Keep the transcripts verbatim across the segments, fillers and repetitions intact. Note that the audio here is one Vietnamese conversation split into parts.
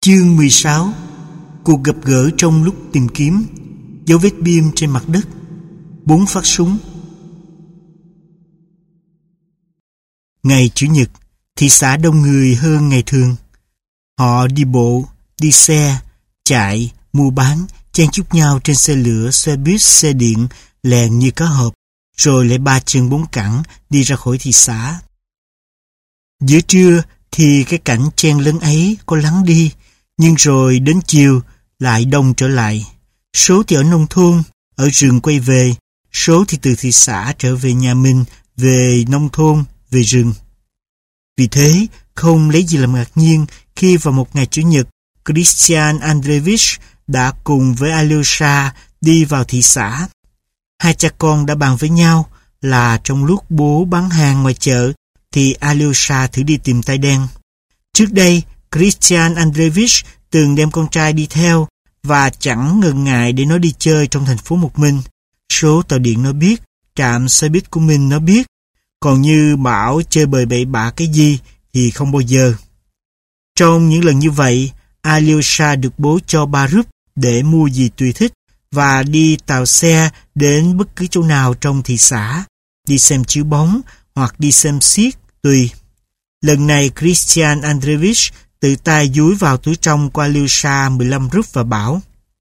Chương mười sáu. Cuộc gặp gỡ trong lúc tìm kiếm. Dấu vết bim trên mặt đất. Bốn phát súng. Ngày Chủ nhật, thị xã đông người hơn ngày thường. Họ đi bộ, đi xe, chạy, mua bán, chen chúc nhau trên xe lửa, xe buýt, xe điện, lèn như cá hộp, rồi lại ba chân bốn cẳng đi ra khỏi thị xã. Giữa trưa thì cái cảnh chen lấn ấy có lắng đi, nhưng rồi đến chiều lại đông trở lại. Số thì ở nông thôn, ở rừng quay về, số thì từ thị xã trở về nhà mình, về nông thôn, về rừng. Vì thế, không lấy gì làm ngạc nhiên khi vào một ngày Chủ nhật, Christian Andreevich đã cùng với Alyosha đi vào thị xã. Hai cha con đã bàn với nhau là trong lúc bố bán hàng ngoài chợ thì Alyosha thử đi tìm tai đen. Trước đây, Christian Andreevich từng đem con trai đi theo và chẳng ngần ngại để nó đi chơi trong thành phố một mình. Số tàu điện nó biết, trạm xe buýt của mình nó biết, còn như bảo chơi bời bậy bạ cái gì thì không bao giờ. Trong những lần như vậy, Alyosha được bố cho ba rúp để mua gì tùy thích và đi tàu xe đến bất cứ chỗ nào trong thị xã, đi xem chiếu bóng hoặc đi xem xiếc, tùy. Lần này Christian Andreevich tự tay dúi vào túi trong của Alyosha mười lăm rúp và bảo: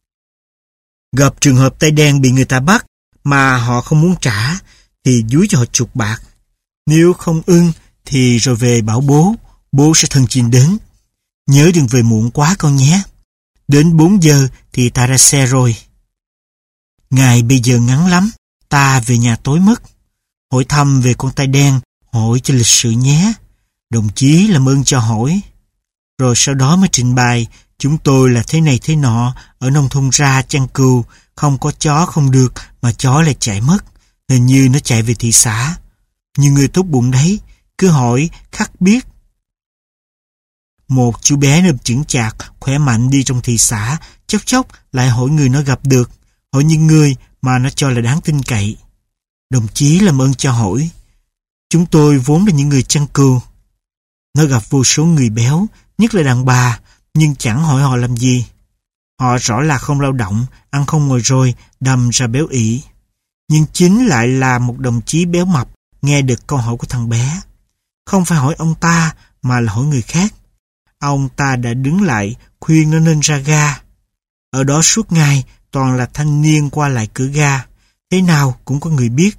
gặp trường hợp tay đen bị người ta bắt mà họ không muốn trả thì dúi cho họ chục bạc. Nếu không ưng thì rồi về bảo bố, bố sẽ thân chinh đến. Nhớ đừng về muộn quá con nhé. Đến bốn giờ thì ta ra xe rồi. Ngày bây giờ ngắn lắm, ta về nhà tối mất. Hỏi thăm về con tay đen, hỏi cho lịch sự nhé. Đồng chí làm ơn cho hỏi. Rồi sau đó mới trình bày, chúng tôi là thế này thế nọ, ở nông thôn ra chăn cừu, không có chó không được, mà chó lại chạy mất. Hình như nó chạy về thị xã. Nhưng người tốt bụng đấy, cứ hỏi, khắc biết. Một chú bé nơm chững chạc, khỏe mạnh đi trong thị xã, chốc chốc lại hỏi người nó gặp được, hỏi những người mà nó cho là đáng tin cậy. Đồng chí làm ơn cho hỏi. Chúng tôi vốn là những người chăn cừu. Nó gặp vô số người béo, nhất là đàn bà, nhưng chẳng hỏi họ làm gì. Họ rõ là không lao động, ăn không ngồi rồi, đâm ra béo ỉ. Nhưng chính lại là một đồng chí béo mập nghe được câu hỏi của thằng bé. Không phải hỏi ông ta, mà là hỏi người khác. Ông ta đã đứng lại, khuyên nó nên ra ga. Ở đó suốt ngày, toàn là thanh niên qua lại cửa ga. Thế nào cũng có người biết.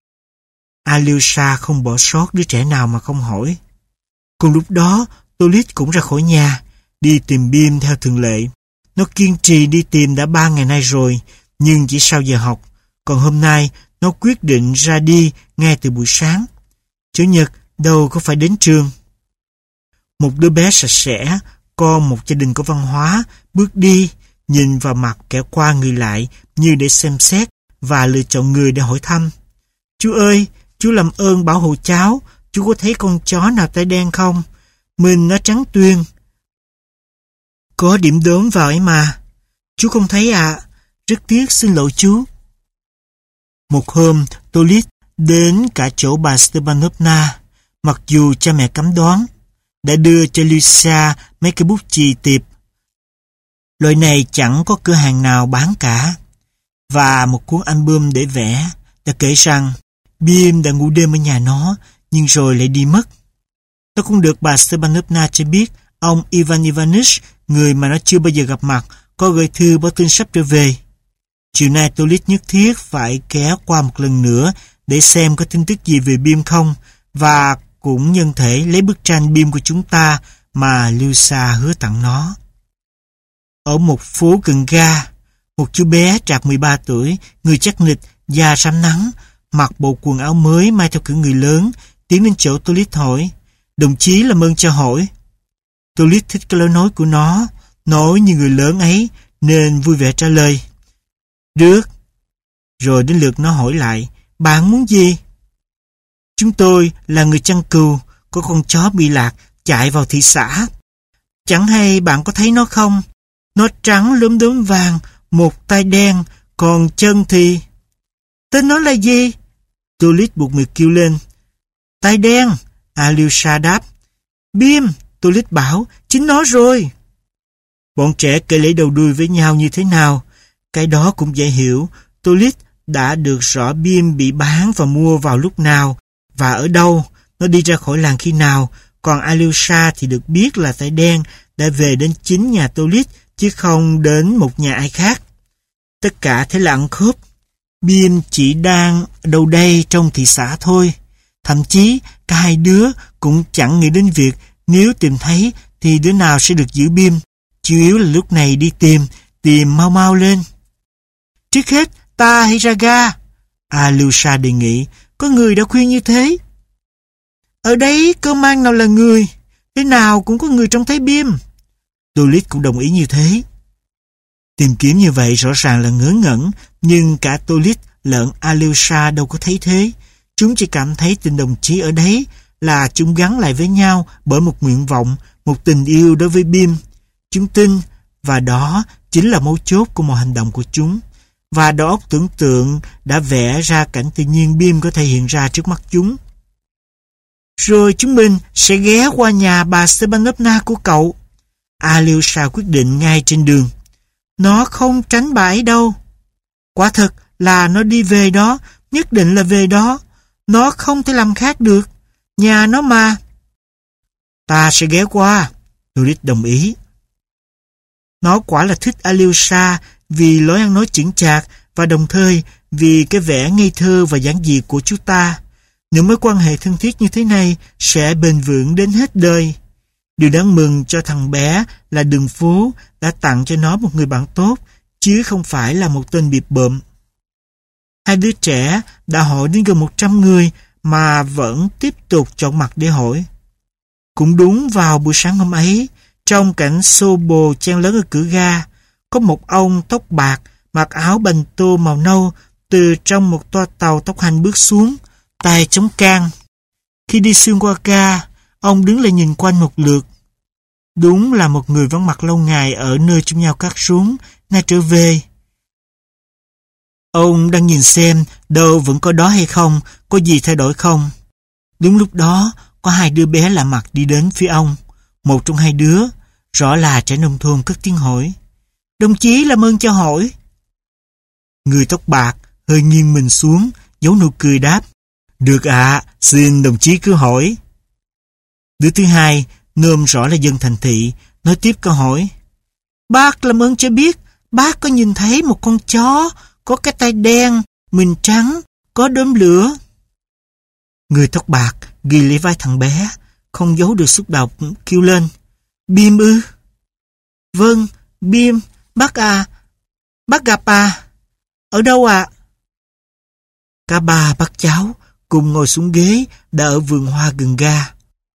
Alyosha không bỏ sót đứa trẻ nào mà không hỏi. Cùng lúc đó, Tolit cũng ra khỏi nhà, đi tìm Bim theo thường lệ. Nó kiên trì đi tìm đã ba ngày nay rồi, nhưng chỉ sau giờ học. Còn hôm nay, nó quyết định ra đi ngay từ buổi sáng. Chủ nhật đâu có phải đến trường. Một đứa bé sạch sẽ, con một gia đình có văn hóa, bước đi, nhìn vào mặt kẻ qua người lại như để xem xét và lựa chọn người để hỏi thăm. Chú ơi, chú làm ơn bảo hộ cháu, chú có thấy con chó nào tay đen không? Mình nó trắng tuyên. Có điểm đốm vào ấy mà. Chú không thấy à? Rất tiếc, xin lỗi chú. Một hôm, Tolit đến cả chỗ bà Stepanovna, mặc dù cha mẹ cấm đoán, đã đưa cho Lucia mấy cái bút chì tiệp. Loại này chẳng có cửa hàng nào bán cả. Và một cuốn album để vẽ, đã kể rằng Bim đã ngủ đêm ở nhà nó, nhưng rồi lại đi mất. Nó cũng được bà Stepanovna cho biết ông Ivan Ivanich, người mà nó chưa bao giờ gặp mặt, có gửi thư báo tin sắp trở về. Chiều nay Tolit nhất thiết phải kéo qua một lần nữa để xem có tin tức gì về Bim không, và cũng nhân thể lấy bức tranh Bim của chúng ta mà Lucia hứa tặng nó. Ở một phố gần ga, một chú bé trạc mười ba tuổi, người chắc nịch, da rám nắng, mặc bộ quần áo mới may theo kiểu người lớn, tiến đến chỗ Tolit hỏi: đồng chí làm ơn cho hỏi. Tolit thích cái lối nói của nó, nói như người lớn ấy, nên vui vẻ trả lời: được. Rồi đến lượt nó hỏi lại: bạn muốn gì? Chúng tôi là người chăn cừu, có con chó bị lạc chạy vào thị xã. Chẳng hay bạn có thấy nó không? Nó trắng lốm đốm vàng, một tay đen, còn chân thì... Tên nó là gì? Tolit buột miệng kêu lên. Tay đen, Alyosha đáp. Bim, Tolit bảo, chính nó rồi. Bọn trẻ kể lễ đầu đuôi với nhau như thế nào. Cái đó cũng dễ hiểu. Tolit đã được rõ Bim bị bán và mua vào lúc nào và ở đâu. Nó đi ra khỏi làng khi nào. Còn Alyosha thì được biết là tay đen đã về đến chính nhà Tolit chứ không đến một nhà ai khác. Tất cả thế là ăn khớp. Bim chỉ đang đâu đây trong thị xã thôi. Thậm chí cả hai đứa cũng chẳng nghĩ đến việc nếu tìm thấy thì đứa nào sẽ được giữ Bim. Chủ yếu là lúc này đi tìm, tìm mau mau lên. Trước hết, ta hãy ra ga. Alyosha đề nghị, có người đã khuyên như thế. Ở đây cơ mang nào là người, thế nào cũng có người trông thấy Bim. Tolit cũng đồng ý như thế. Tìm kiếm như vậy rõ ràng là ngớ ngẩn, nhưng cả Tolit lẫn Alyosha đâu có thấy thế. Chúng chỉ cảm thấy tình đồng chí ở đấy là chúng gắn lại với nhau bởi một nguyện vọng, một tình yêu đối với Bim. Chúng tin, và đó chính là mấu chốt của mọi hành động của chúng. Và đầu óc tưởng tượng đã vẽ ra cảnh tự nhiên Bim có thể hiện ra trước mắt chúng. Rồi chúng mình sẽ ghé qua nhà bà Stepanovna của cậu. Alyosha quyết định ngay trên đường. Nó không tránh bà ấy đâu. Quả thật là nó đi về đó, nhất định là về đó. Nó không thể làm khác được. Nhà nó mà. Ta sẽ ghé qua. Tolit đồng ý. Nó quả là thích Alyosha vì lối ăn nói chững chạc và đồng thời vì cái vẻ ngây thơ và giản dị của chú ta. Những mối quan hệ thân thiết như thế này sẽ bền vững đến hết đời. Điều đáng mừng cho thằng bé là đường phố đã tặng cho nó một người bạn tốt, chứ không phải là một tên bịp bợm. Hai đứa trẻ đã hỏi đến gần một trăm người mà vẫn tiếp tục chọn mặt để hỏi. Cũng đúng vào buổi sáng hôm ấy, trong cảnh xô bồ chen lấn ở cửa ga, có một ông tóc bạc mặc áo bành tô màu nâu từ trong một toa tàu tốc hành bước xuống, tay chống can. Khi đi xuyên qua ga, ông đứng lại nhìn quanh một lượt. Đúng là một người vắng mặt lâu ngày ở nơi chung nhau cắt rốn, nay trở về. Ông đang nhìn xem đâu vẫn có đó hay không, có gì thay đổi không. Đúng lúc đó, có hai đứa bé lạ mặt đi đến phía ông. Một trong hai đứa, rõ là trẻ nông thôn, cất tiếng hỏi. Đồng chí làm ơn cho hỏi. Người tóc bạc hơi nghiêng mình xuống, giấu nụ cười đáp. Được ạ, à, xin đồng chí cứ hỏi. Đứa thứ hai, nôm rõ là dân thành thị, nói tiếp câu hỏi. Bác làm ơn cho biết, bác có nhìn thấy một con chó, có cái tai đen, mình trắng, có đốm lửa. Người tóc bạc ghi lấy vai thằng bé, không giấu được xúc động, kêu lên. Bim ư? Vâng, Bim, bác à, bác gặp à? Ở đâu ạ? À? Cả ba bác cháu cùng ngồi xuống ghế đã ở vườn hoa gần ga.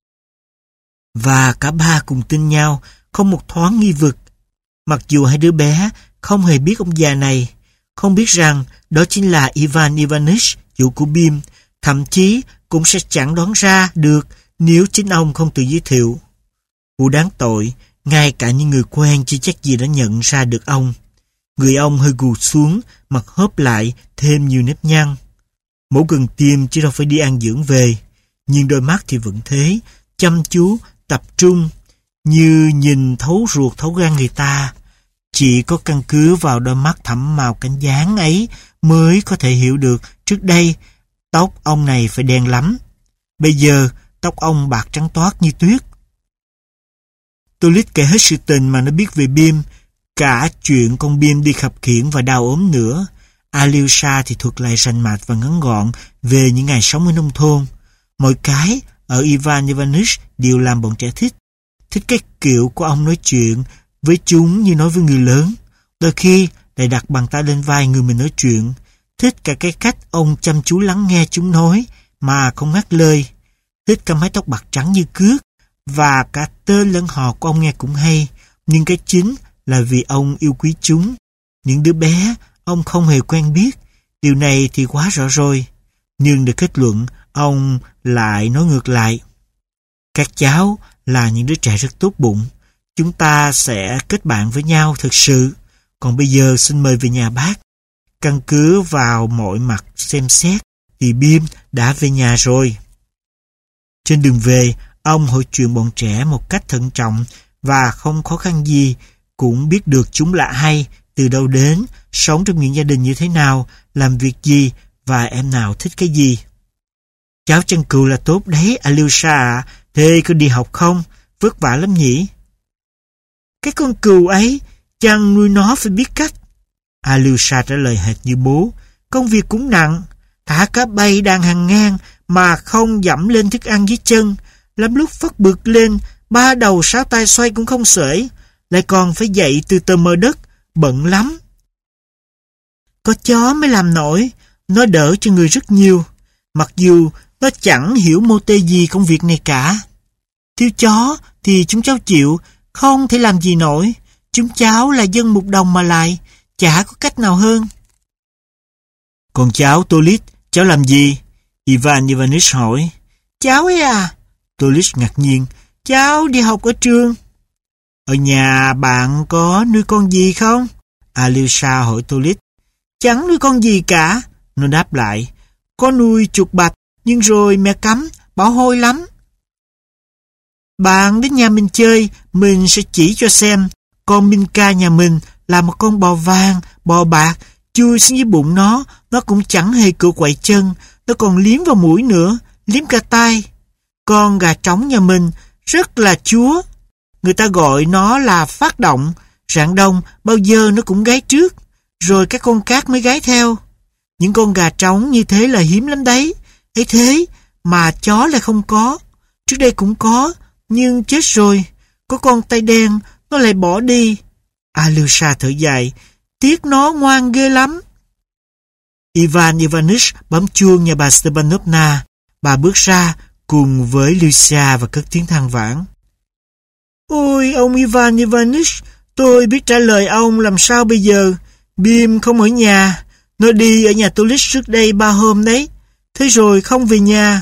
Và cả ba cùng tin nhau, không một thoáng nghi vực. Mặc dù hai đứa bé không hề biết ông già này, không biết rằng đó chính là Ivan Ivanich, chủ của Bim, thậm chí cũng sẽ chẳng đoán ra được nếu chính ông không tự giới thiệu. Vụ đáng tội, ngay cả những người quen chưa chắc gì đã nhận ra được ông. Người ông hơi gù xuống, mặt hớp lại, thêm nhiều nếp nhăn. Mổ gần tim chứ đâu phải đi ăn dưỡng về, nhưng đôi mắt thì vẫn thế, chăm chú, tập trung, như nhìn thấu ruột thấu gan người ta. Chỉ có căn cứ vào đôi mắt thẫm màu cánh gián ấy mới có thể hiểu được trước đây tóc ông này phải đen lắm. Bây giờ tóc ông bạc trắng toát như tuyết. Tolit kể hết sự tình mà nó biết về Bim, cả chuyện con Bim đi khập khiễng và đau ốm nữa. Alyosha thì thuật lại rành mạch và ngắn gọn về những ngày sống ở nông thôn. Mọi cái ở Ivan Ivanich đều làm bọn trẻ thích. Thích cái kiểu của ông nói chuyện với chúng như nói với người lớn. Đôi khi lại đặt bàn tay lên vai người mình nói chuyện. Thích cả cái cách ông chăm chú lắng nghe chúng nói mà không ngắt lời. Thích cái mái tóc bạc trắng như cước, và cả tên lẫn họ của ông nghe cũng hay. Nhưng cái chính là vì ông yêu quý chúng. Những đứa bé ông không hề quen biết. Điều này thì quá rõ rồi. Nhưng để kết luận, ông lại nói ngược lại. Các cháu là những đứa trẻ rất tốt bụng. Chúng ta sẽ kết bạn với nhau thật sự. Còn bây giờ xin mời về nhà bác. Căn cứ vào mọi mặt xem xét thì Bim đã về nhà rồi. Trên đường về, ông hỏi chuyện bọn trẻ một cách thận trọng và không khó khăn gì cũng biết được chúng lạ hay, từ đâu đến, sống trong những gia đình như thế nào, làm việc gì và em nào thích cái gì. Cháu chăn cừu là tốt đấy, Alyosha ạ. Thế có đi học không? Vất vả lắm nhỉ? Cái con cừu ấy, chăn nuôi nó phải biết cách. Alyosha trả lời hệt như bố. Công việc cũng nặng. Thả cá bay đang hàng ngang mà không dẫm lên thức ăn dưới chân. Lắm lúc phất bực lên, ba đầu sáu tay xoay cũng không xuể. Lại còn phải dậy từ tờ mờ đất, bận lắm. Có chó mới làm nổi, nó đỡ cho người rất nhiều. Mặc dù nó chẳng hiểu mô tê gì công việc này cả. Thiếu chó thì chúng cháu chịu, không thể làm gì nổi. Chúng cháu là dân một đồng mà lại, chả có cách nào hơn. Còn cháu Tolit, cháu làm gì? Ivan Ivanich hỏi. Cháu ấy à? Tolit ngạc nhiên. Cháu đi học ở trường. Ở nhà bạn có nuôi con gì không? Alyosha hỏi Tolit. Chẳng nuôi con gì cả. Nó đáp lại. Có nuôi chuột bạch, nhưng rồi mẹ cấm, bảo hôi lắm. Bạn đến nhà mình chơi, mình sẽ chỉ cho xem. Con Minka nhà mình là một con bò vàng, bò bạc, chui xuống dưới bụng nó, nó cũng chẳng hề cựa quậy chân, nó còn liếm vào mũi nữa, liếm cả tay. Con gà trống nhà mình rất là chúa. Người ta gọi nó là phát động, rạng đông bao giờ nó cũng gáy trước, rồi các con cát mới gáy theo. Những con gà trống như thế là hiếm lắm đấy. Ấy thế mà chó lại không có. Trước đây cũng có, nhưng chết rồi. Có con tay đen, nó lại bỏ đi. Alyosha thở dài. Tiếc nó ngoan ghê lắm. Ivan Ivanich bấm chuông nhà bà Stepanovna. Bà bước ra cùng với Lucia và cất tiếng than vãn. Ôi ông Ivan Ivanich, tôi biết trả lời ông làm sao bây giờ. Bim không ở nhà. Nó đi ở nhà Tolit trước đây ba hôm đấy. Thế rồi không về nhà.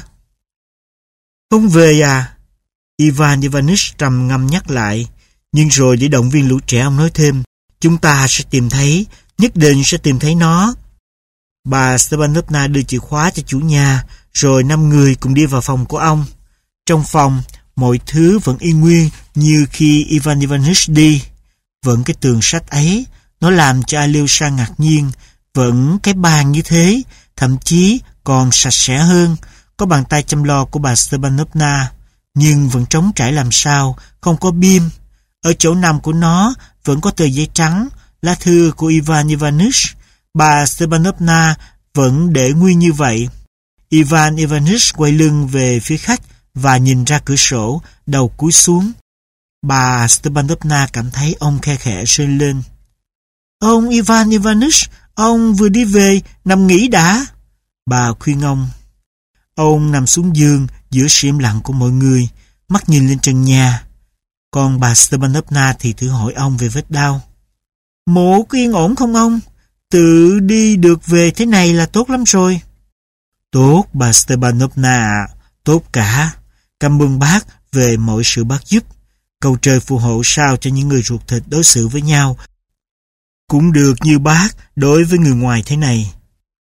Không về à? Ivan Ivanich trầm ngâm nhắc lại. Nhưng rồi để động viên lũ trẻ, ông nói thêm. Chúng ta sẽ tìm thấy, nhất định sẽ tìm thấy nó. Bà Stepanovna đưa chìa khóa cho chủ nhà, rồi năm người cùng đi vào phòng của ông. Trong phòng, mọi thứ vẫn y nguyên như khi Ivan Ivanich đi. Vẫn cái tường sách ấy, nó làm cho Alyosha ngạc nhiên. Vẫn cái bàn như thế, thậm chí còn sạch sẽ hơn. Có bàn tay chăm lo của bà Stepanovna, nhưng vẫn trống trải làm sao, không có bim. Ở chỗ nằm của nó vẫn có tờ giấy trắng, lá thư của Ivan Ivanich. Bà Stepanovna vẫn để nguyên như vậy. Ivan Ivanich quay lưng về phía khách và nhìn ra cửa sổ, đầu cúi xuống. Bà Stepanovna cảm thấy ông khe khẽ rên lên. Ông Ivan Ivanich, ông vừa đi về, nằm nghỉ đã. Bà khuyên ông. Ông nằm xuống giường giữa sự im lặng của mọi người, mắt nhìn lên trần nhà. Còn bà Stepanovna thì thử hỏi ông về vết đau. Mổ có yên ổn không ông? Tự đi được về thế này là tốt lắm rồi. Tốt bà Stepanovna ạ, tốt cả. Cảm ơn bác về mọi sự bác giúp. Cầu trời phù hộ sao cho những người ruột thịt đối xử với nhau cũng được như bác đối với người ngoài thế này.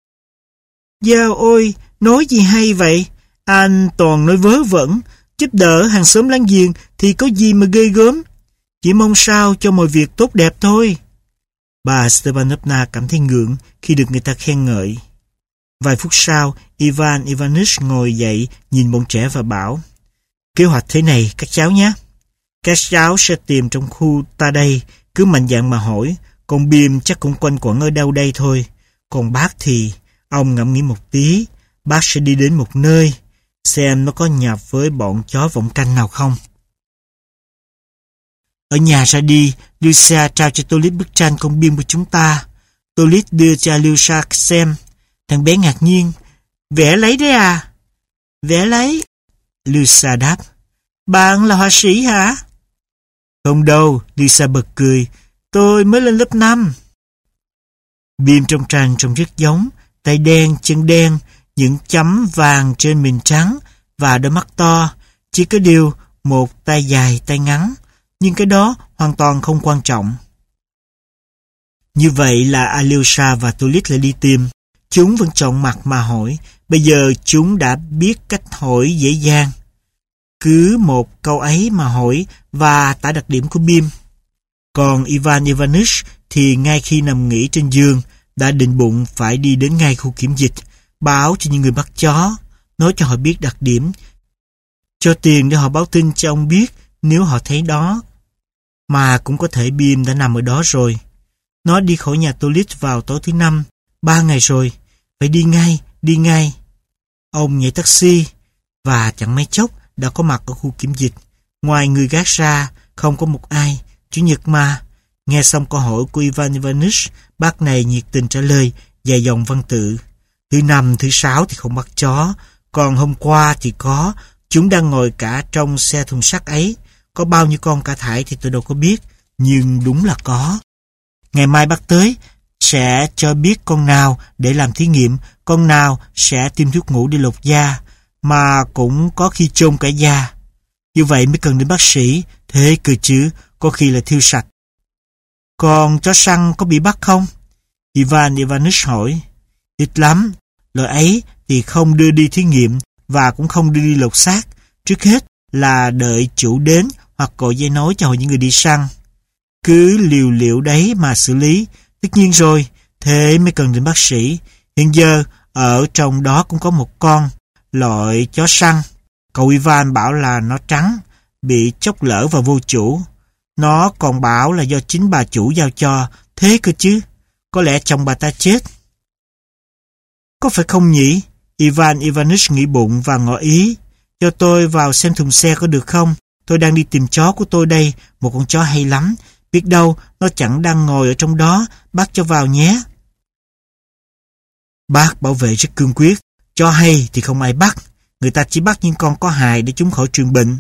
Dao ôi, nói gì hay vậy? Anh toàn nói vớ vẩn, giúp đỡ hàng xóm láng giềng thì có gì mà ghê gớm. Chỉ mong sao cho mọi việc tốt đẹp thôi. Bà Stepanovna cảm thấy ngượng khi được người ta khen ngợi. Vài phút sau, Ivan Ivanich ngồi dậy nhìn bọn trẻ và bảo. Kế hoạch thế này các cháu nhé. Các cháu sẽ tìm trong khu ta đây, cứ mạnh dạn mà hỏi. Con Bim chắc cũng quanh quẩn ở đâu đây thôi. Còn bác thì, ông ngẫm nghĩ một tí, bác sẽ đi đến một nơi, xem nó có nhập với bọn chó vọng canh nào không. Ở nhà ra đi, Lucia trao cho Tolit bức tranh con Bim của chúng ta. Tolit đưa cho Alyosha xem. Thằng bé ngạc nhiên. Vẽ lấy đấy à? Vẽ lấy. Lucia đáp. Bạn là họa sĩ hả? Không đâu, Lucia bật cười. Tôi mới lên lớp năm. Bim trong tranh trông rất giống. Tay đen, chân đen, những chấm vàng trên mình trắng và đôi mắt to. Chỉ có điều một tay dài, tay ngắn. Nhưng cái đó hoàn toàn không quan trọng. Như vậy là Alyosha và Tolit lại đi tìm. Chúng vẫn chọn mặt mà hỏi. Bây giờ chúng đã biết cách hỏi dễ dàng. Cứ một câu ấy mà hỏi và tả đặc điểm của Bim. Còn Ivan Ivanich thì ngay khi nằm nghỉ trên giường đã định bụng phải đi đến ngay khu kiểm dịch, báo cho những người bắt chó, nói cho họ biết đặc điểm, cho tiền để họ báo tin cho ông biết nếu họ thấy đó. Mà cũng có thể Bim đã nằm ở đó rồi. Nó đi khỏi nhà Tolit vào tối thứ năm, ba ngày rồi, phải đi ngay, đi ngay. Ông nhảy taxi và chẳng mấy chốc đã có mặt ở khu kiểm dịch. Ngoài người gác ra, không có một ai. Chủ nhật mà. Nghe xong câu hỏi của Ivan Ivanich, bác này nhiệt tình trả lời, dài dòng văn tự. Thứ năm, thứ sáu thì không bắt chó, còn hôm qua thì có. Chúng đang ngồi cả trong xe thùng sắt ấy. Có bao nhiêu con cả thải thì tôi đâu có biết, nhưng đúng là có. Ngày mai bác tới, sẽ cho biết con nào để làm thí nghiệm, con nào sẽ tiêm thuốc ngủ để lột da, mà cũng có khi chôn cả da. Như vậy mới cần đến bác sĩ, thế cơ chứ, có khi là thiêu sạch. Còn chó săn có bị bắt không? Ivan Ivanich hỏi. Ít lắm, loại ấy thì không đưa đi thí nghiệm và cũng không đưa đi lột xác. Trước hết là đợi chủ đến hoặc gọi dây nối cho những người đi săn. Cứ liều liệu đấy mà xử lý. Tất nhiên rồi, thế mới cần đến bác sĩ. Hiện giờ ở trong đó cũng có một con loại chó săn. Cậu Ivan bảo là nó trắng, bị chốc lỡ và vô chủ. Nó còn bảo là do chính bà chủ giao cho. Thế cơ chứ, có lẽ chồng bà ta chết. Có phải không nhỉ? Ivan Ivanich nghĩ bụng và ngỏ ý. Cho tôi vào xem thùng xe có được không? Tôi đang đi tìm chó của tôi đây, một con chó hay lắm. Biết đâu nó chẳng đang ngồi ở trong đó, bác cho vào nhé. Bác bảo vệ rất cương quyết. Chó hay thì không ai bắt. Người ta chỉ bắt những con có hại để chúng khỏi truyền bệnh.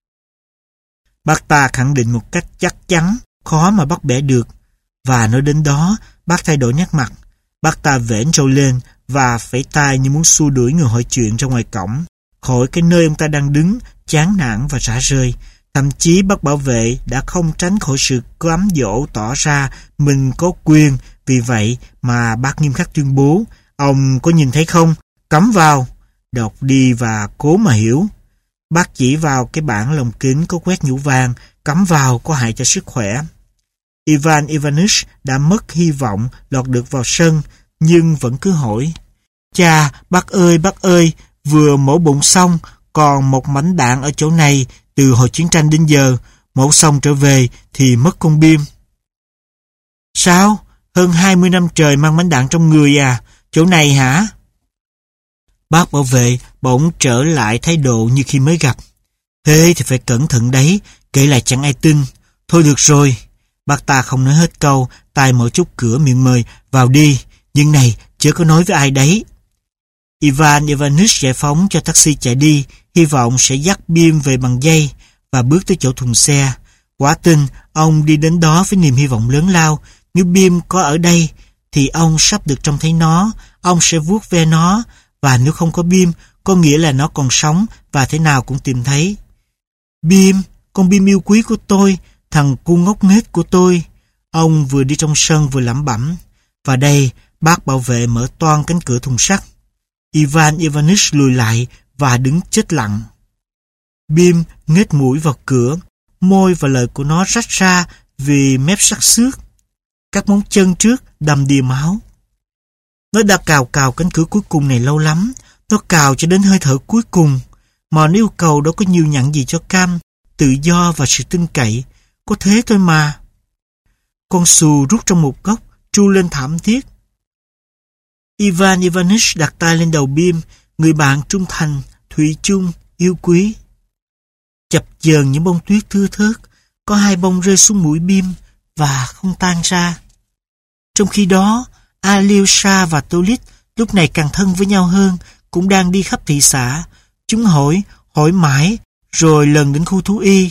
Bác ta khẳng định một cách chắc chắn, khó mà bắt bẻ được. Và nói đến đó, bác thay đổi nét mặt. Bác ta vểnh râu lên và phẩy tay như muốn xua đuổi người hỏi chuyện ra ngoài cổng, khỏi cái nơi ông ta đang đứng, chán nản và rã rơi. Thậm chí bác bảo vệ đã không tránh khỏi sự cám dỗ tỏ ra mình có quyền, vì vậy mà bác nghiêm khắc tuyên bố, ông có nhìn thấy không? Cắm vào, đọc đi và cố mà hiểu. Bác chỉ vào cái bảng lồng kính có quét nhũ vàng, cắm vào có hại cho sức khỏe. Ivan Ivanich đã mất hy vọng lọt được vào sân, nhưng vẫn cứ hỏi. Chà, bác ơi, bác ơi, vừa mổ bụng xong, còn một mảnh đạn ở chỗ này từ hồi chiến tranh đến giờ, mổ xong trở về thì mất con Bim. Sao? Hơn hai mươi năm trời mang mảnh đạn trong người à? Chỗ này hả? Bác bảo vệ bỗng trở lại thái độ như khi mới gặp. Thế thì phải cẩn thận đấy, kể lại chẳng ai tin. Thôi được rồi. Bác ta không nói hết câu, tay mở chút cửa miệng mời, vào đi. Nhưng này, chớ có nói với ai đấy. Ivan Ivanich giải phóng cho taxi chạy đi, hy vọng sẽ dắt Bim về bằng dây, và bước tới chỗ thùng xe. Quả tin, ông đi đến đó với niềm hy vọng lớn lao. Nếu Bim có ở đây, thì ông sắp được trông thấy nó, ông sẽ vuốt ve nó, và nếu không có Bim, có nghĩa là nó còn sống và thế nào cũng tìm thấy. Bim, con Bim yêu quý của tôi, thằng cu ngốc nghếch của tôi. Ông vừa đi trong sân vừa lẩm bẩm. Và đây, bác bảo vệ mở toang cánh cửa thùng sắt. Ivan Ivanich lùi lại và đứng chết lặng. Bim nghếch mũi vào cửa, môi và lời của nó rách ra vì mép sắc xước. Các móng chân trước đầm đìa máu. Nó đã cào cào cánh cửa cuối cùng này lâu lắm. Nó cào cho đến hơi thở cuối cùng. Mà nó yêu cầu đâu có nhiều nhặn gì cho cam, tự do và sự tin cậy. Có thế thôi mà. Con xù rút trong một góc, tru lên thảm thiết. Ivan Ivanich đặt tay lên đầu Bim, người bạn trung thành, thủy chung, yêu quý. Chập chờn những bông tuyết thưa thớt, có hai bông rơi xuống mũi Bim và không tan ra. Trong khi đó, Alyosha và Tolit lúc này càng thân với nhau hơn, cũng đang đi khắp thị xã. Chúng hỏi, hỏi mãi, rồi lần đến khu thú y.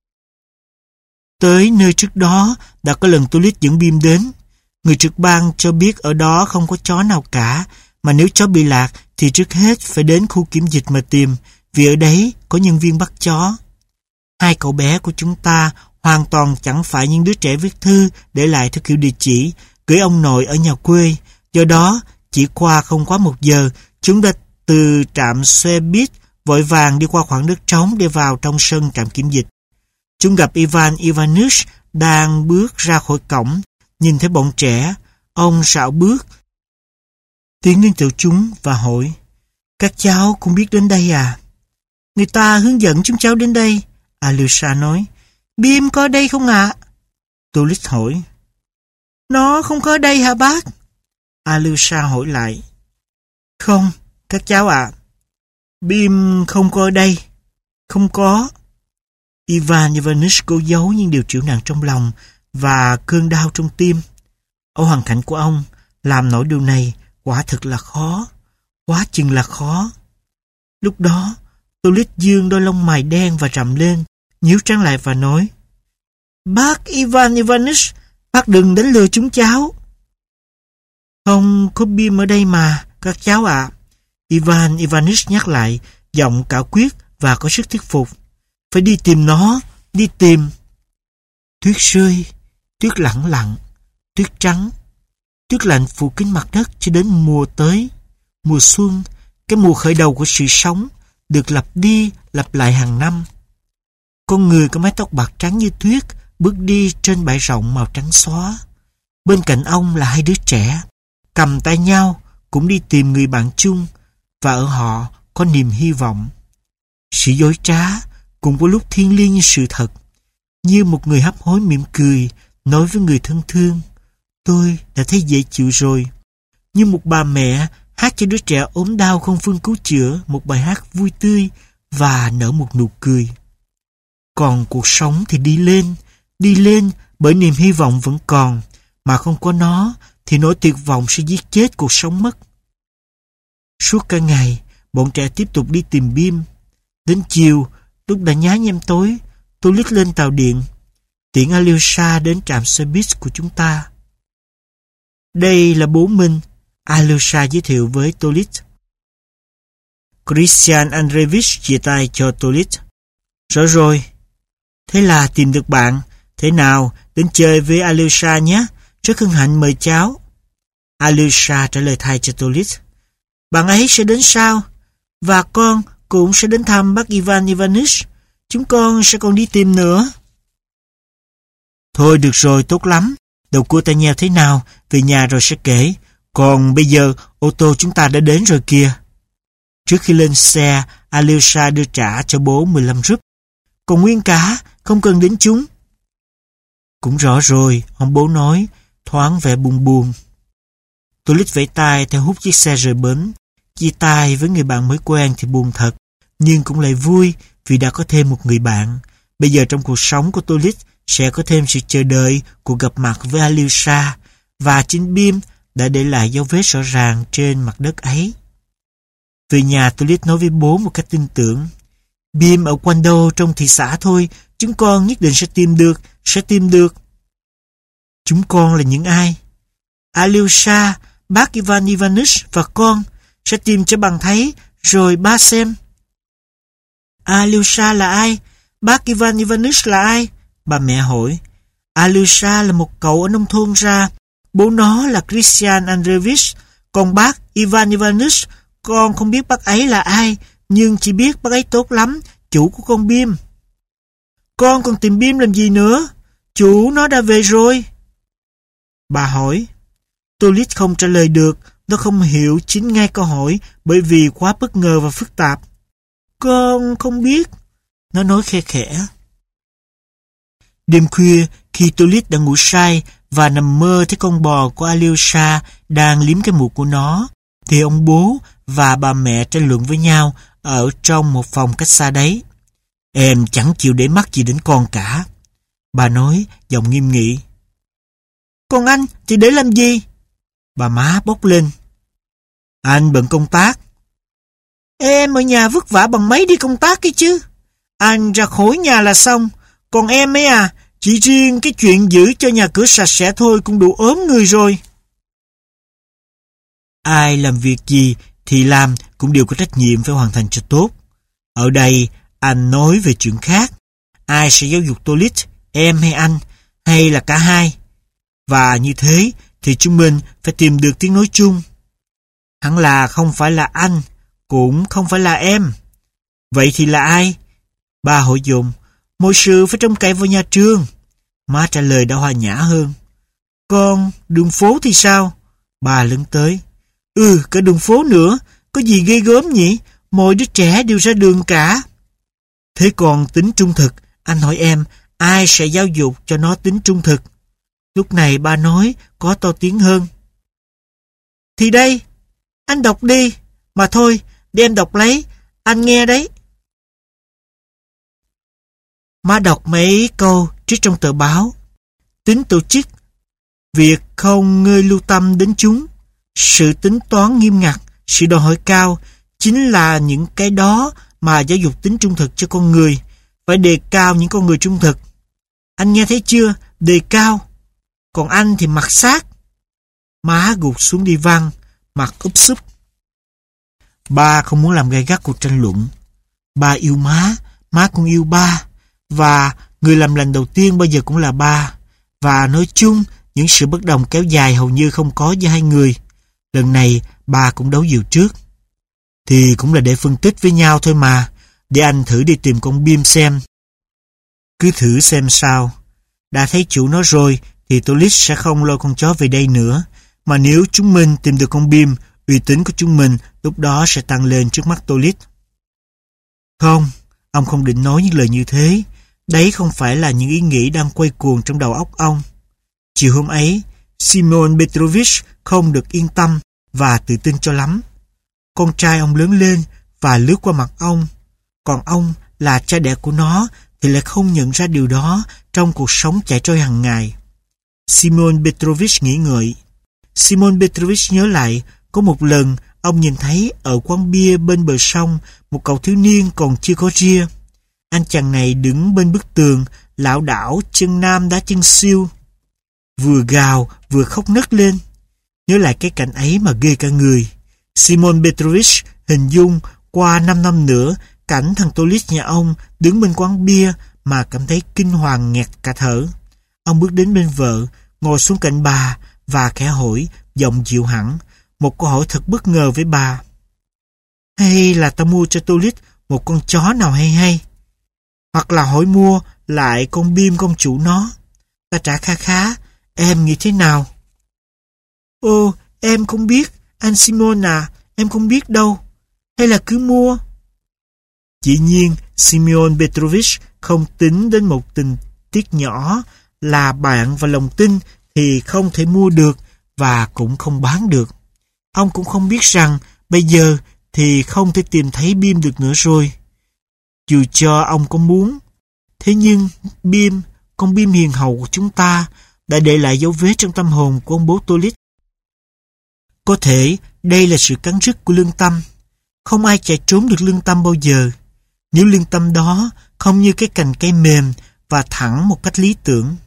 Tới nơi trước đó, đã có lần Tolit dẫn Bim đến. Người trực ban cho biết ở đó không có chó nào cả, mà nếu chó bị lạc thì trước hết phải đến khu kiểm dịch mà tìm, vì ở đấy có nhân viên bắt chó. Hai cậu bé của chúng ta hoàn toàn chẳng phải những đứa trẻ viết thư để lại theo kiểu địa chỉ, gửi ông nội ở nhà quê. Do đó, chỉ qua không quá một giờ, chúng đã từ trạm xe buýt vội vàng đi qua khoảng đất trống để vào trong sân trạm kiểm dịch. Chúng gặp Ivan Ivanich đang bước ra khỏi cổng. Nhìn thấy bọn trẻ, ông rảo bước tiến đến chỗ chúng và hỏi: "Các cháu cũng biết đến đây à?" "Người ta hướng dẫn chúng cháu đến đây," Alyosha nói. "Bim có ở đây không ạ?" Tolit hỏi. "Nó không có ở đây hả bác?" Alyosha hỏi lại. "Không, các cháu ạ. Bim không có ở đây. Không có." Ivan Ivanich cố giấu những điều trĩu nặng trong lòng và cơn đau trong tim. Ở hoàn cảnh của ông, làm nổi điều này quả thực là khó, quá chừng là khó. Lúc đó, Tolit dương đôi lông mày đen và rậm lên, nhíu trán lại và nói: "Bác Ivan Ivanich, bác đừng đánh lừa chúng cháu." "Không có Bim ở đây mà, các cháu ạ," Ivan Ivanich nhắc lại, giọng cảo quyết và có sức thuyết phục. "Phải đi tìm nó, đi tìm." Tuyết rơi, tuyết lặng lặng, tuyết trắng, tuyết lạnh phủ kín mặt đất cho đến mùa tới. Mùa xuân, cái mùa khởi đầu của sự sống, được lặp đi lặp lại hàng năm. Con người có mái tóc bạc trắng như tuyết bước đi trên bãi rộng màu trắng xóa. Bên cạnh ông là hai đứa trẻ, cầm tay nhau cũng đi tìm người bạn chung, và ở họ có niềm hy vọng. Sự dối trá cũng có lúc thiêng liêng như sự thật, như một người hấp hối mỉm cười nói với người thân thương: "Tôi đã thấy dễ chịu rồi." Như một bà mẹ hát cho đứa trẻ ốm đau không phương cứu chữa một bài hát vui tươi và nở một nụ cười. Còn cuộc sống thì đi lên, đi lên bởi niềm hy vọng vẫn còn, mà không có nó thì nỗi tuyệt vọng sẽ giết chết cuộc sống mất. Suốt cả ngày, bọn trẻ tiếp tục đi tìm Bim. Đến chiều, lúc đã nhá nhem tối, tôi lít lên tàu điện, tiễn Alyosha đến trạm xe buýt của chúng ta. "Đây là bố Minh," Alyosha giới thiệu với Tolit. Christian Andreevich chia tay cho Tolit. "Rõ rồi. Thế là tìm được bạn. Thế nào, đến chơi với Alyosha nhé. Rất hân hạnh mời cháu." Alyosha trả lời thay cho Tolit. "Bạn ấy sẽ đến sau. Và con cũng sẽ đến thăm bác Ivan Ivanich. Chúng con sẽ còn đi tìm nữa." "Thôi được rồi, tốt lắm. Đầu cua tai nheo thế nào, về nhà rồi sẽ kể. Còn bây giờ, ô tô chúng ta đã đến rồi kìa." Trước khi lên xe, Alyosha đưa trả cho bố mười lăm rúp. "Còn nguyên cả, không cần đến chúng." "Cũng rõ rồi," ông bố nói, thoáng vẻ buồn buồn. Tolit vẫy tay theo hút chiếc xe rời bến. Chia tay với người bạn mới quen thì buồn thật, nhưng cũng lại vui vì đã có thêm một người bạn. Bây giờ trong cuộc sống của Tolit sẽ có thêm sự chờ đợi cuộc gặp mặt với Alyosha, và chính Bim đã để lại dấu vết rõ ràng trên mặt đất ấy. Về nhà, Tolit nói với bố một cách tin tưởng: "Bim ở quanh đâu trong thị xã thôi, chúng con nhất định sẽ tìm được, sẽ tìm được." "Chúng con là những ai?" "Alyosha, bác Ivan Ivanich và con sẽ tìm cho bằng thấy, rồi ba xem." "Alyosha là ai? Bác Ivan Ivanich là ai?" bà mẹ hỏi. "Alyosha là một cậu ở nông thôn ra. Bố nó là Christian Andreevich. Còn bác Ivan Ivanich, con không biết bác ấy là ai, nhưng chỉ biết bác ấy tốt lắm, chủ của con Bim." "Con còn tìm Bim làm gì nữa? Chủ nó đã về rồi," bà hỏi. Tolit không trả lời được. Nó không hiểu chính ngay câu hỏi bởi vì quá bất ngờ và phức tạp. "Con không biết," nó nói khe khẽ. Đêm khuya, khi Tolit đã ngủ say và nằm mơ thấy con bò của Alyosha đang liếm cái mũ của nó, thì ông bố và bà mẹ tranh luận với nhau ở trong một phòng cách xa đấy. "Em chẳng chịu để mắt gì đến con cả," bà nói, giọng nghiêm nghị. "Còn anh thì để làm gì?" bà má bốc lên. "Anh bận công tác." "Em ở nhà vất vả bằng mấy đi công tác ấy chứ. Anh ra khỏi nhà là xong. Còn em ấy à, chỉ riêng cái chuyện giữ cho nhà cửa sạch sẽ thôi cũng đủ ốm người rồi." Ai làm việc gì thì làm cũng đều có trách nhiệm phải hoàn thành cho tốt. Ở đây, anh nói về chuyện khác. Ai sẽ giáo dục Tolit, em hay anh, hay là cả hai? Và như thế thì chúng mình phải tìm được tiếng nói chung. Hẳn là không phải là anh, cũng không phải là em. Vậy thì là ai? Ba hỏi dồn. Mọi sự phải trông cậy vào nhà trường. Má trả lời đã hòa nhã hơn. Còn đường phố thì sao? Bà lấn tới. Ừ, cả đường phố nữa. Có gì ghê gớm nhỉ? Mọi đứa trẻ đều ra đường cả. Thế còn tính trung thực, anh hỏi em, ai sẽ giáo dục cho nó tính trung thực? Lúc này ba nói có to tiếng hơn. Thì đây, anh đọc đi. Mà thôi, để em đọc lấy, anh nghe đấy. Má đọc mấy câu trích trong tờ báo. Tính tổ chức, việc không ngơi lưu tâm đến chúng, sự tính toán nghiêm ngặt, sự đòi hỏi cao, chính là những cái đó mà giáo dục tính trung thực cho con người. Phải đề cao những con người trung thực. Anh nghe thấy chưa? Đề cao. Còn anh thì mặc xác. Má gục xuống đi văng, mặt úp súp. Ba không muốn làm gay gắt cuộc tranh luận. Ba yêu má, má cũng yêu ba. Và người làm lành đầu tiên bao giờ cũng là ba. Và nói chung, những sự bất đồng kéo dài hầu như không có giữa hai người. Lần này, ba cũng đấu dịu trước. Thì cũng là để phân tích với nhau thôi mà. Để anh thử đi tìm con Bim xem. Cứ thử xem sao. Đã thấy chủ nó rồi, thì Tolit sẽ không lôi con chó về đây nữa. Mà nếu chúng mình tìm được con Bim, uy tín của chúng mình lúc đó sẽ tăng lên trước mắt Tolit. Không, ông không định nói những lời như thế. Đấy không phải là những ý nghĩ đang quay cuồng trong đầu óc ông. Chiều hôm ấy, Simon Petrovich không được yên tâm và tự tin cho lắm. Con trai ông lớn lên và lướt qua mặt ông. Còn ông là cha đẻ của nó thì lại không nhận ra điều đó trong cuộc sống chạy trôi hàng ngày. Simon Petrovich nghĩ ngợi. Simon Petrovich nhớ lại có một lần ông nhìn thấy ở quán bia bên bờ sông một cậu thiếu niên còn chưa có ria. Anh chàng này đứng bên bức tường, lảo đảo chân nam đá chân siêu, vừa gào vừa khóc nấc lên. Nhớ lại cái cảnh ấy mà ghê cả người. Simon Petrovich hình dung qua năm năm nữa cảnh thằng Tolit nhà ông đứng bên quán bia mà cảm thấy kinh hoàng nghẹt cả thở. Ông bước đến bên vợ, ngồi xuống cạnh bà và khẽ hỏi, giọng dịu hẳn, một câu hỏi thật bất ngờ với bà. Hay là ta mua cho Tolit một con chó nào hay hay? Hoặc là hỏi mua lại con Bim con chủ nó. Ta trả kha khá, em nghĩ thế nào? Ồ, em không biết, anh Simon à, em không biết đâu. Hay là cứ mua? Dĩ nhiên, Simon Petrovich không tính đến một tình tiết nhỏ là bạn và lòng tin thì không thể mua được và cũng không bán được. Ông cũng không biết rằng bây giờ thì không thể tìm thấy Bim được nữa rồi. Dù cho ông có muốn. Thế nhưng Bim, con Bim hiền hậu của chúng ta đã để lại dấu vết trong tâm hồn của ông bố Tolit. Có thể đây là sự cắn rứt của lương tâm. Không ai chạy trốn được lương tâm bao giờ. Nếu lương tâm đó không như cái cành cây mềm và thẳng một cách lý tưởng.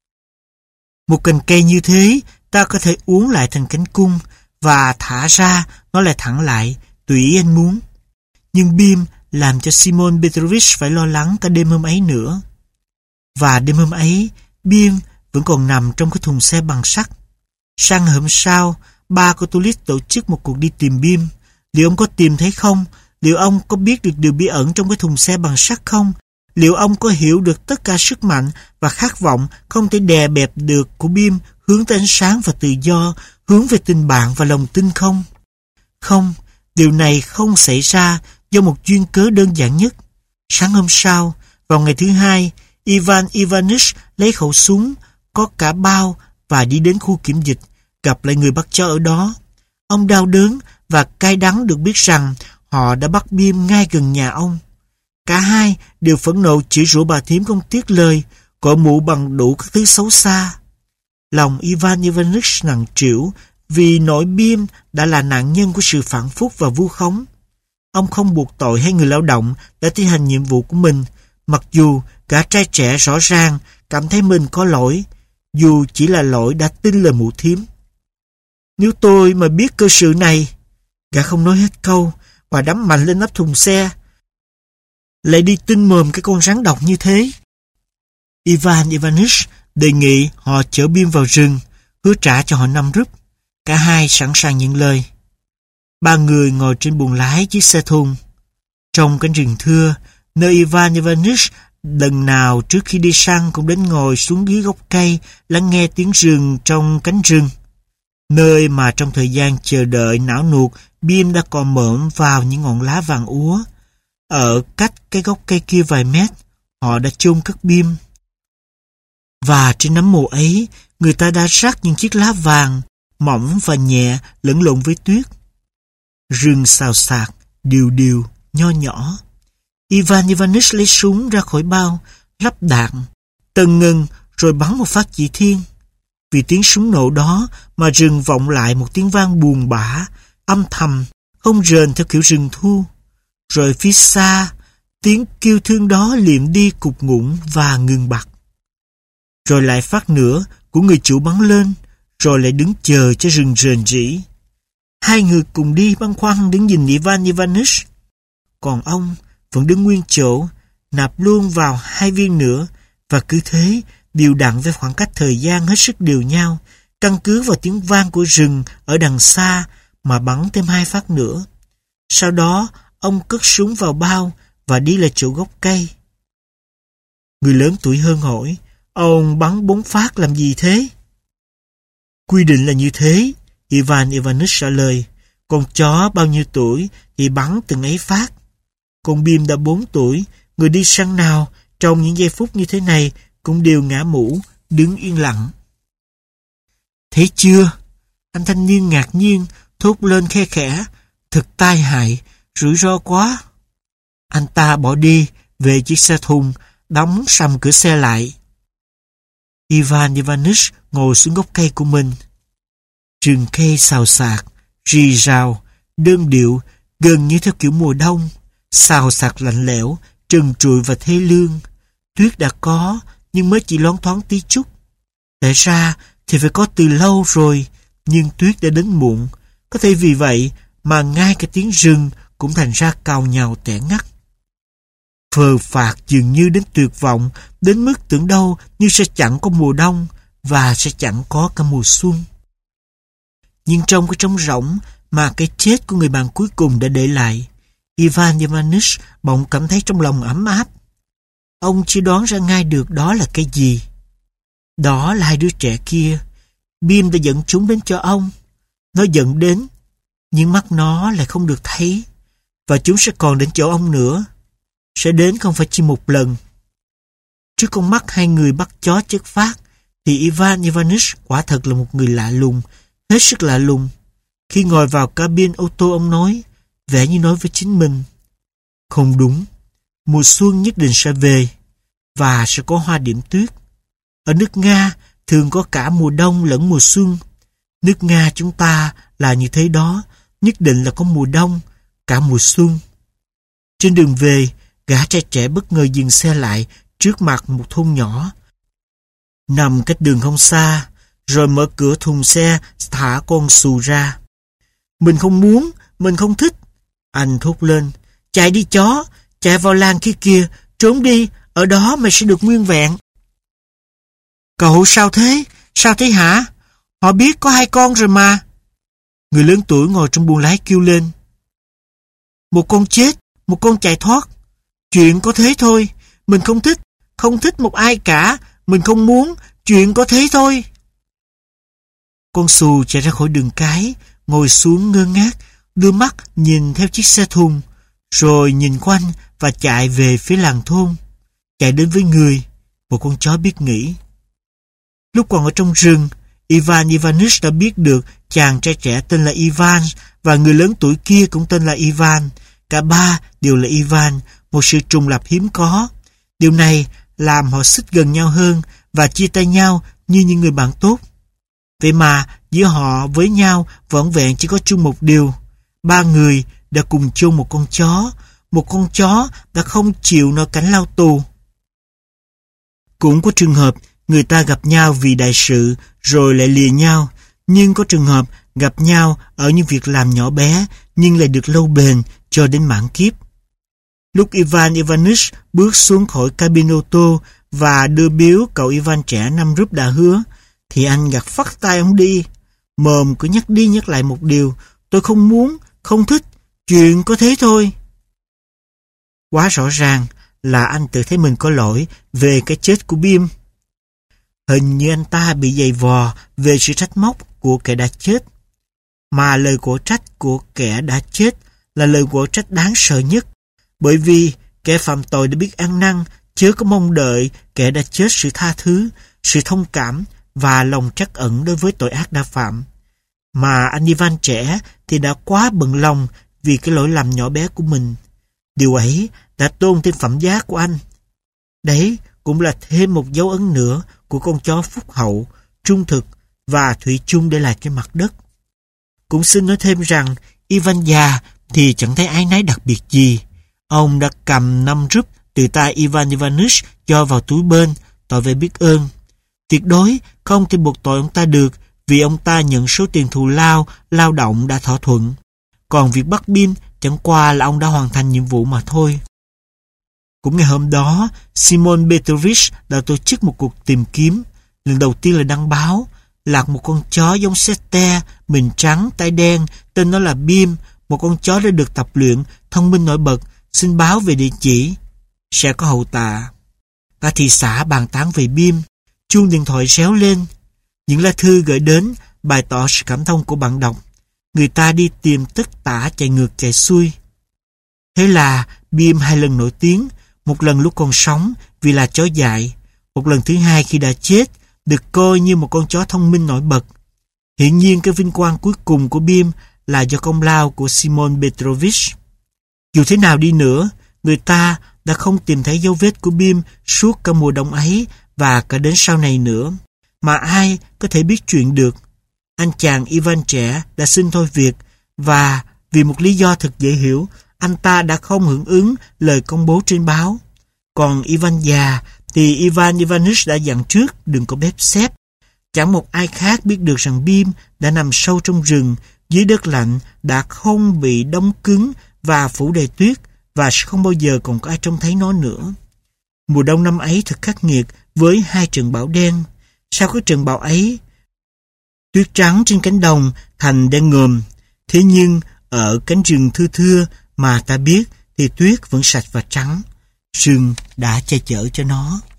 Một cành cây như thế ta có thể uốn lại thành cánh cung và thả ra nó lại thẳng lại, tùy ý anh muốn. Nhưng Bim làm cho Simon Petrovich phải lo lắng cả đêm hôm ấy nữa. Và đêm hôm ấy, Bim vẫn còn nằm trong cái thùng xe bằng sắt. Sang hôm sau, ba của Tolit tổ chức một cuộc đi tìm Bim. Liệu ông có tìm thấy không? Liệu ông có biết được điều bí ẩn trong cái thùng xe bằng sắt không? Liệu ông có hiểu được tất cả sức mạnh và khát vọng không thể đè bẹp được của Bim hướng tới ánh sáng và tự do, hướng về tình bạn và lòng tin không? Không, điều này không xảy ra do một duyên cớ đơn giản nhất. Sáng hôm sau, vào ngày thứ hai, Ivan Ivanich lấy khẩu súng, có cả bao và đi đến khu kiểm dịch, gặp lại người bắt chó ở đó. Ông đau đớn và cay đắng được biết rằng họ đã bắt Bim ngay gần nhà ông. Cả hai đều phẫn nộ chửi rủa bà thím không tiếc lời, gọi mụ bằng đủ các thứ xấu xa. Lòng Ivan Ivanich nặng trĩu vì nỗi Bim đã là nạn nhân của sự phản phúc và vu khống. Ông không buộc tội hay người lao động đã thi hành nhiệm vụ của mình, mặc dù gã trai trẻ rõ ràng cảm thấy mình có lỗi, dù chỉ là lỗi đã tin lời mụ thím. Nếu tôi mà biết cơ sự này, gã không nói hết câu và đấm mạnh lên nắp thùng xe, lại đi tin mồm cái con rắn độc như thế. Ivan Ivanich đề nghị họ chở Bim vào rừng, hứa trả cho họ năm rúp. Cả hai sẵn sàng nhận lời. Ba người ngồi trên buồng lái chiếc xe thùng. Trong cánh rừng thưa, nơi Ivan Ivanich Lần nào trước khi đi săn cũng đến ngồi xuống dưới gốc cây lắng nghe tiếng rừng trong cánh rừng. Nơi mà trong thời gian chờ đợi não nuột, Bim đã cò mõm vào những ngọn lá vàng úa. Ở cách cái gốc cây kia vài mét, họ đã chôn cất Bim. Và trên nấm mồ ấy, người ta đã rắc những chiếc lá vàng, mỏng và nhẹ lẫn lộn với tuyết. Rừng xào xạc, điều điều, nho nhỏ. Ivan Ivanich lấy súng ra khỏi bao, lắp đạn, tần ngừng rồi bắn một phát chỉ thiên. Vì tiếng súng nổ đó mà rừng vọng lại một tiếng vang buồn bã, âm thầm, không rền theo kiểu rừng thu. Rồi phía xa, tiếng kêu thương đó liệm đi cục ngủng và ngừng bặt. Rồi lại phát nữa của người chủ bắn lên, rồi lại đứng chờ cho rừng rền rĩ. Hai người cùng đi băn khoăn đứng nhìn Ivan Ivanich. Còn ông vẫn đứng nguyên chỗ, nạp luôn vào hai viên nữa, và cứ thế đều đặn với khoảng cách thời gian hết sức đều nhau, căn cứ vào tiếng vang của rừng ở đằng xa mà bắn thêm hai phát nữa. Sau đó ông cất súng vào bao và đi lại chỗ gốc cây. Người lớn tuổi hơn hỏi, ông bắn bốn phát làm gì thế? Quy định là như thế, Ivan Ivanich trả lời. Con chó bao nhiêu tuổi thì bắn từng ấy phát. Con Bim đã bốn tuổi, người đi săn nào trong những giây phút như thế này cũng đều ngã mũ, đứng yên lặng. Thấy chưa? Anh thanh niên ngạc nhiên, thốt lên khe khẽ. Thật tai hại, rủi ro quá. Anh ta bỏ đi, về chiếc xe thùng, đóng sầm cửa xe lại. Ivan Ivanich ngồi xuống gốc cây của mình. Rừng cây xào xạc, rì rào, đơn điệu, gần như theo kiểu mùa đông, xào xạc lạnh lẽo, trần trụi và thê lương. Tuyết đã có, nhưng mới chỉ loáng thoáng tí chút. Lẽ ra thì phải có từ lâu rồi, nhưng tuyết đã đến muộn. Có thể vì vậy mà ngay cái tiếng rừng cũng thành ra cào nhào tẻ ngắt. Phờ phạc dường như đến tuyệt vọng, đến mức tưởng đâu như sẽ chẳng có mùa đông và sẽ chẳng có cả mùa xuân. Nhưng trong cái trống rỗng mà cái chết của người bạn cuối cùng đã để lại, Ivan Ivanich bỗng cảm thấy trong lòng ấm áp. Ông chỉ đoán ra ngay được đó là cái gì. Đó là hai đứa trẻ kia. Bim đã dẫn chúng đến cho ông. Nó dẫn đến, nhưng mắt nó lại không được thấy. Và chúng sẽ còn đến chỗ ông nữa. Sẽ đến không phải chỉ một lần. Trước con mắt hai người bắt chó chất phát, thì Ivan Ivanich quả thật là một người lạ lùng, hết sức lạ lùng. Khi ngồi vào cabin ô tô, ông nói, vẻ như nói với chính mình. Không đúng, mùa xuân nhất định sẽ về, và sẽ có hoa điểm tuyết. Ở nước Nga thường có cả mùa đông lẫn mùa xuân. Nước Nga chúng ta là như thế đó, nhất định là có mùa đông, cả mùa xuân. Trên đường về, gã trai trẻ bất ngờ dừng xe lại trước mặt một thôn nhỏ. Nằm cách đường không xa, rồi mở cửa thùng xe thả con xù ra. Mình không muốn, mình không thích. Anh thốt lên, chạy đi chó, chạy vào làng kia kìa, trốn đi, ở đó mày sẽ được nguyên vẹn. Cậu sao thế? Sao thế hả? Họ biết có hai con rồi mà. Người lớn tuổi ngồi trong buồng lái kêu lên. Một con chết, một con chạy thoát. Chuyện có thế thôi, mình không thích, không thích một ai cả, mình không muốn, chuyện có thế thôi. Con xù chạy ra khỏi đường cái, ngồi xuống ngơ ngác, đưa mắt nhìn theo chiếc xe thùng, rồi nhìn quanh và chạy về phía làng thôn, chạy đến với người, một con chó biết nghĩ. Lúc còn ở trong rừng, Ivan Ivanich đã biết được chàng trai trẻ tên là Ivan và người lớn tuổi kia cũng tên là Ivan. Cả ba đều là Ivan, một sự trùng lập hiếm có. Điều này làm họ xích gần nhau hơn và chia tay nhau như những người bạn tốt. Vậy mà giữa họ với nhau vỏn vẹn chỉ có chung một điều. Ba người đã cùng chung một con chó, một con chó đã không chịu nổi cảnh lao tù. Cũng có trường hợp người ta gặp nhau vì đại sự rồi lại lìa nhau, nhưng có trường hợp gặp nhau ở những việc làm nhỏ bé nhưng lại được lâu bền cho đến mãn kiếp. Lúc Ivan Ivanich bước xuống khỏi cabin ô tô và đưa biếu cậu Ivan trẻ năm rúp đã hứa, thì anh gạt phắt tay ông đi. Mồm cứ nhắc đi nhắc lại một điều, tôi không muốn, không thích, chuyện có thế thôi. Quá rõ ràng là anh tự thấy mình có lỗi về cái chết của Bim. Hình như anh ta bị giày vò về sự trách móc của kẻ đã chết. Mà lời của trách của kẻ đã chết là lời của trách đáng sợ nhất, bởi vì kẻ phạm tội đã biết ăn năn, chớ có mong đợi kẻ đã chết sự tha thứ, sự thông cảm và lòng trắc ẩn đối với tội ác đã phạm. Mà anh Ivan trẻ thì đã quá bận lòng vì cái lỗi lầm nhỏ bé của mình. Điều ấy đã tôn thêm phẩm giá của anh. Đấy cũng là thêm một dấu ấn nữa của con chó phúc hậu, trung thực và thủy chung để lại trên mặt đất. Cũng xin nói thêm rằng Ivan già thì chẳng thấy áy náy đặc biệt gì. Ông đã cầm năm rúp từ tay Ivan Ivanich cho vào túi bên, tỏ vẻ biết ơn. Tuyệt đối không thể buộc tội ông ta được, vì ông ta nhận số tiền thù lao, lao động đã thỏa thuận. Còn việc bắt Bim chẳng qua là ông đã hoàn thành nhiệm vụ mà thôi. Cũng ngày hôm đó, Simon Petrovich đã tổ chức một cuộc tìm kiếm. Lần đầu tiên là đăng báo, lạc một con chó giống Sete, mình trắng, tay đen, tên nó là Bim, một con chó đã được tập luyện, thông minh nổi bật, xin báo về địa chỉ. Sẽ có hậu tạ. Cả thị xã bàn tán về Bim, chuông điện thoại réo lên. Những lá thư gửi đến bày tỏ sự cảm thông của bạn đọc. Người ta đi tìm tất tả chạy ngược chạy xuôi. Thế là Bim hai lần nổi tiếng, một lần lúc còn sống vì là chó dại, một lần thứ hai khi đã chết, được coi như một con chó thông minh nổi bật. Hiển nhiên cái vinh quang cuối cùng của Bim là do công lao của Simon Petrovich. Dù thế nào đi nữa, người ta đã không tìm thấy dấu vết của Bim suốt cả mùa đông ấy và cả đến sau này nữa. Mà ai có thể biết chuyện được? Anh chàng Ivan trẻ đã xin thôi việc, và vì một lý do thật dễ hiểu, anh ta đã không hưởng ứng lời công bố trên báo. Còn Ivan già thì Ivan Ivanich đã dặn trước đừng có bếp xếp. Chẳng một ai khác biết được rằng Bim đã nằm sâu trong rừng, dưới đất lạnh, đã không bị đông cứng và phủ đầy tuyết, và không bao giờ còn có ai trông thấy nó nữa. Mùa đông năm ấy thật khắc nghiệt với hai trận bão đen. Sau cái trận bão ấy, tuyết trắng trên cánh đồng thành đen ngòm. Thế nhưng ở cánh rừng thưa thưa mà ta biết thì tuyết vẫn sạch và trắng. Rừng đã che chở cho nó.